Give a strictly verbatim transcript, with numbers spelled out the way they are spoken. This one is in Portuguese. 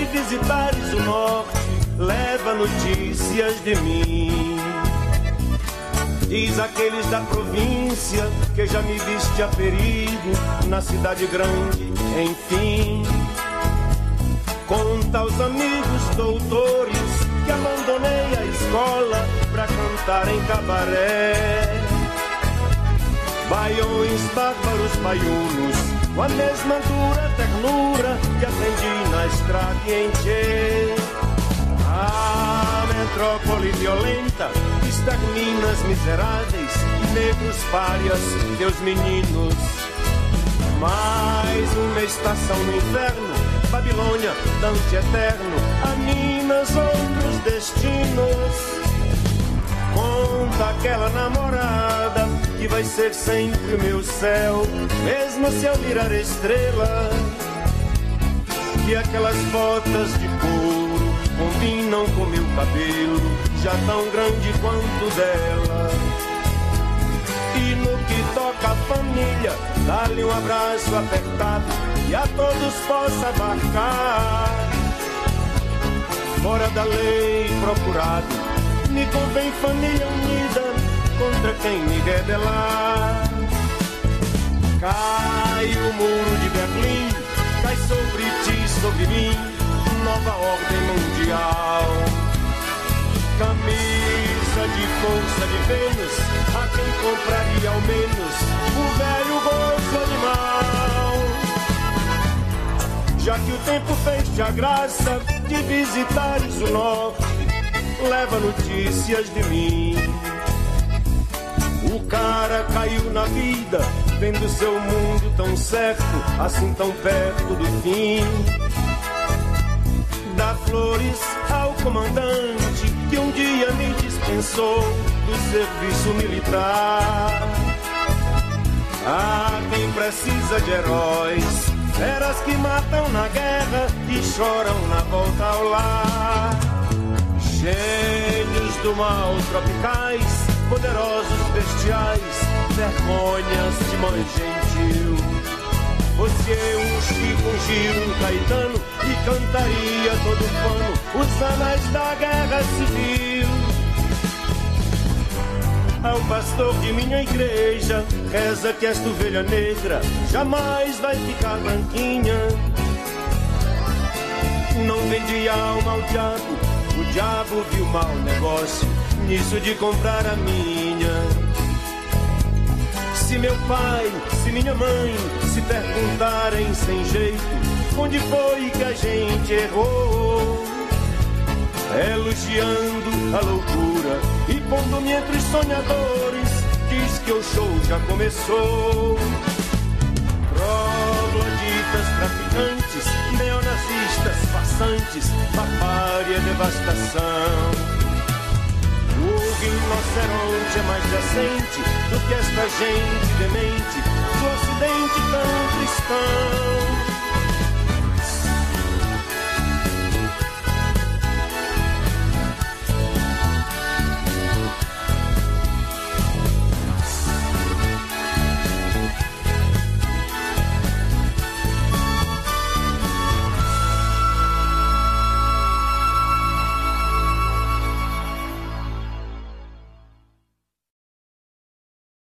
visitares o norte, leva notícias de mim. Diz aqueles da província que já me viste a perigo na cidade grande, enfim. Conta aos amigos doutores que abandonei a escola pra cantar em cabaré. Baiões, bárbaros, baiunos, com a mesma dura ternura que aprendi na estrada e em Tchê. A metrópole violenta extermina as miseráveis, negros párias, teus meninos. Mais uma estação no inferno, Babilônia, Dante eterno, anima outros destinos. Conta aquela namorada que vai ser sempre o meu céu, mesmo se eu virar estrela. Que aquelas botas de couro combinam com meu cabelo, já tão grande quanto dela. E no que toca a família, dá-lhe um abraço apertado e a todos possa abarcar. Fora da lei procurado, me convém família unida contra quem me rebelar. Cai o muro de Berlim, cai sobre ti, sobre mim, nova ordem mundial. Camisa de força de Vênus, a quem compraria ao menos o velho gozo animal. Já que o tempo fez-te a graça de visitares o norte, leva notícias de mim. O cara caiu na vida, vendo seu mundo tão certo, assim tão perto do fim. Dá flores ao comandante que um dia me dispensou do serviço militar. Ah, quem precisa de heróis, feras que matam na guerra e choram na volta ao lar. Gênios do mal tropicais, poderosos bestiais, vergonhas de mãe gentil. Fosse eu um Chico, um Gil, um Caetano, e cantaria todo pano os anais da guerra civil. Ao pastor de minha igreja, reza que esta ovelha negra jamais vai ficar branquinha. Não vendi alma ao diabo, o diabo viu mau negócio nisso de comprar a minha. Se meu pai, se minha mãe se perguntarem sem jeito onde foi que a gente errou, elogiando a loucura e pondo-me entre os sonhadores, diz que o show já começou. Trogloditas, traficantes, neonazistas, façantes, barbárie, devastação. O rinoceronte é mais decente do que esta gente demente do ocidente tão cristão.